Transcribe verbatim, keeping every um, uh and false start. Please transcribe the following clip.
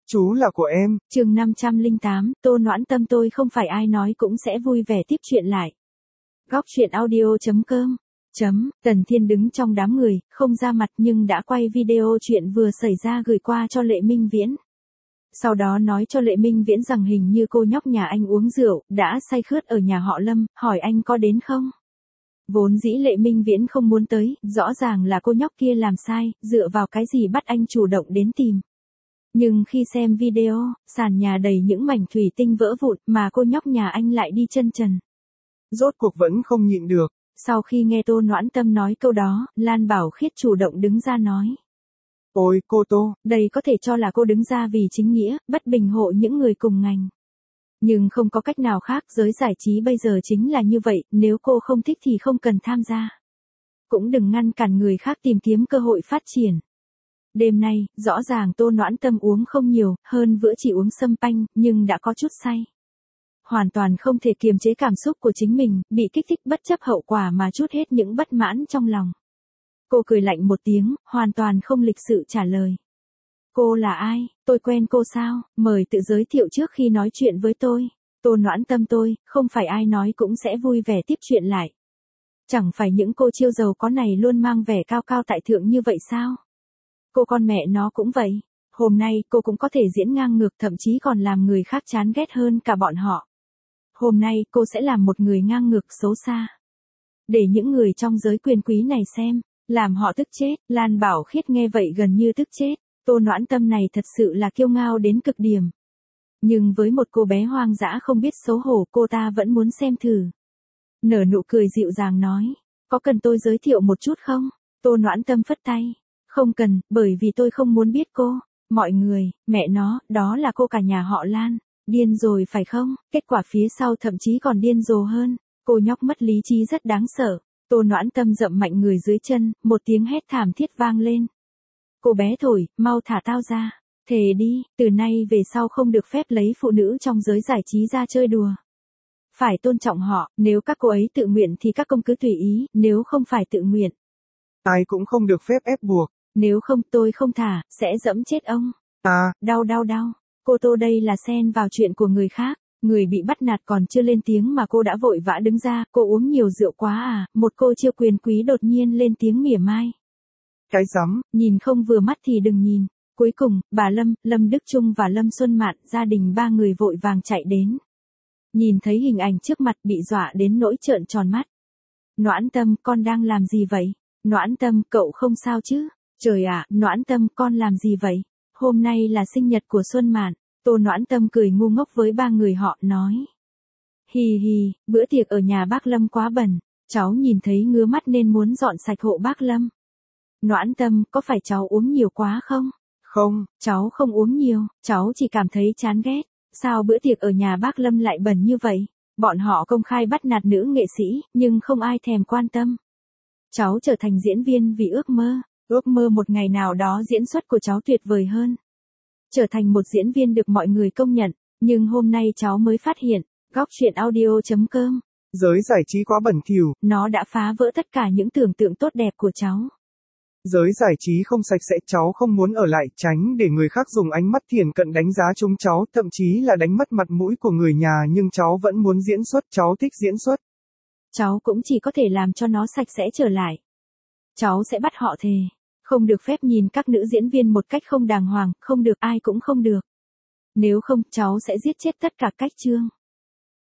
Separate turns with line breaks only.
Chú là của em.
Chương năm trăm lẻ tám, Tô Noãn Tâm tôi không phải ai nói cũng sẽ vui vẻ tiếp chuyện lại. Góc truyện audio chấm com chấm, Tần Thiên đứng trong đám người, không ra mặt nhưng đã quay video chuyện vừa xảy ra gửi qua cho Lệ Minh Viễn. Sau đó nói cho Lệ Minh Viễn rằng hình như cô nhóc nhà anh uống rượu, đã say khướt ở nhà họ Lâm, hỏi anh có đến không? Vốn dĩ Lệ Minh Viễn không muốn tới, rõ ràng là cô nhóc kia làm sai, dựa vào cái gì bắt anh chủ động đến tìm. Nhưng khi xem video, sàn nhà đầy những mảnh thủy tinh vỡ vụn mà cô nhóc nhà anh lại đi chân trần.
Rốt cuộc vẫn không nhịn được.
Sau khi nghe Tô Noãn Tâm nói câu đó, Lan Bảo Khiết chủ động đứng ra nói.
Ôi cô Tô.
Đây có thể cho là cô đứng ra vì chính nghĩa, bất bình hộ những người cùng ngành. Nhưng không có cách nào khác, giới giải trí bây giờ chính là như vậy, nếu cô không thích thì không cần tham gia. Cũng đừng ngăn cản người khác tìm kiếm cơ hội phát triển. Đêm nay, rõ ràng Tô Noãn Tâm uống không nhiều, hơn bữa chỉ uống sâm panh, nhưng đã có chút say. Hoàn toàn không thể kiềm chế cảm xúc của chính mình, bị kích thích bất chấp hậu quả mà trút hết những bất mãn trong lòng. Cô cười lạnh một tiếng, hoàn toàn không lịch sự trả lời. Cô là ai? Tôi quen cô sao? Mời tự giới thiệu trước khi nói chuyện với tôi. Tô Noãn Tâm tôi, không phải ai nói cũng sẽ vui vẻ tiếp chuyện lại. Chẳng phải những cô chiêu giàu có này luôn mang vẻ cao cao tại thượng như vậy sao? Cô con mẹ nó cũng vậy. Hôm nay cô cũng có thể diễn ngang ngược, thậm chí còn làm người khác chán ghét hơn cả bọn họ. Hôm nay cô sẽ làm một người ngang ngược xấu xa. Để những người trong giới quyền quý này xem, làm họ tức chết. Lan Bảo Khiết nghe vậy gần như tức chết. Tô Noãn Tâm này thật sự là kiêu ngao đến cực điểm. Nhưng với một cô bé hoang dã không biết xấu hổ, cô ta vẫn muốn xem thử. Nở nụ cười dịu dàng nói, có cần tôi giới thiệu một chút không? Tô Noãn Tâm phất tay. Không cần, bởi vì tôi không muốn biết cô. Mọi người, mẹ nó, đó là cô cả nhà họ Lan. Điên rồi phải không? Kết quả phía sau thậm chí còn điên rồ hơn. Cô nhóc mất lý trí rất đáng sợ. Tô Noãn Tâm dậm mạnh người dưới chân, một tiếng hét thảm thiết vang lên. Cô bé thổi, mau thả tao ra. Thề đi, từ nay về sau không được phép lấy phụ nữ trong giới giải trí ra chơi đùa. Phải tôn trọng họ, nếu các cô ấy tự nguyện thì các công cứ tùy ý, nếu không phải tự nguyện.
Ai cũng không được phép ép buộc.
Nếu không tôi không thả, sẽ dẫm chết ông.
À.
Đau đau đau. Cô Tô đây là xen vào chuyện của người khác. Người bị bắt nạt còn chưa lên tiếng mà cô đã vội vã đứng ra. Cô uống nhiều rượu quá à? Một cô chiêu quyền quý đột nhiên lên tiếng mỉa mai.
Cái rắm,
nhìn không vừa mắt thì đừng nhìn. Cuối cùng, bà Lâm, Lâm Đức Trung và Lâm Xuân Mạn, gia đình ba người vội vàng chạy đến. Nhìn thấy hình ảnh trước mặt bị dọa đến nỗi trợn tròn mắt. Noãn Tâm, con đang làm gì vậy? Noãn Tâm, cậu không sao chứ? Trời ạ, Noãn Tâm, con làm gì vậy? Hôm nay là sinh nhật của Xuân Mạn. Tô Noãn Tâm cười ngu ngốc với ba người họ, nói. Hì hì, bữa tiệc ở nhà bác Lâm quá bẩn. Cháu nhìn thấy ngứa mắt nên muốn dọn sạch hộ bác Lâm. Noãn Tâm, có phải cháu uống nhiều quá không?
Không,
cháu không uống nhiều, cháu chỉ cảm thấy chán ghét. Sao bữa tiệc ở nhà bác Lâm lại bẩn như vậy? Bọn họ công khai bắt nạt nữ nghệ sĩ, nhưng không ai thèm quan tâm. Cháu trở thành diễn viên vì ước mơ, ước mơ một ngày nào đó diễn xuất của cháu tuyệt vời hơn. Trở thành một diễn viên được mọi người công nhận, nhưng hôm nay cháu mới phát hiện, góc truyện audio chấm com.
Giới giải trí quá bẩn thỉu.
Nó đã phá vỡ tất cả những tưởng tượng tốt đẹp của cháu.
Giới giải trí không sạch sẽ, cháu không muốn ở lại, tránh để người khác dùng ánh mắt thiển cận đánh giá chúng cháu, thậm chí là đánh mất mặt mũi của người nhà, nhưng cháu vẫn muốn diễn xuất, cháu thích diễn xuất.
Cháu cũng chỉ có thể làm cho nó sạch sẽ trở lại. Cháu sẽ bắt họ thề. Không được phép nhìn các nữ diễn viên một cách không đàng hoàng, không được, ai cũng không được. Nếu không, cháu sẽ giết chết tất cả các chương.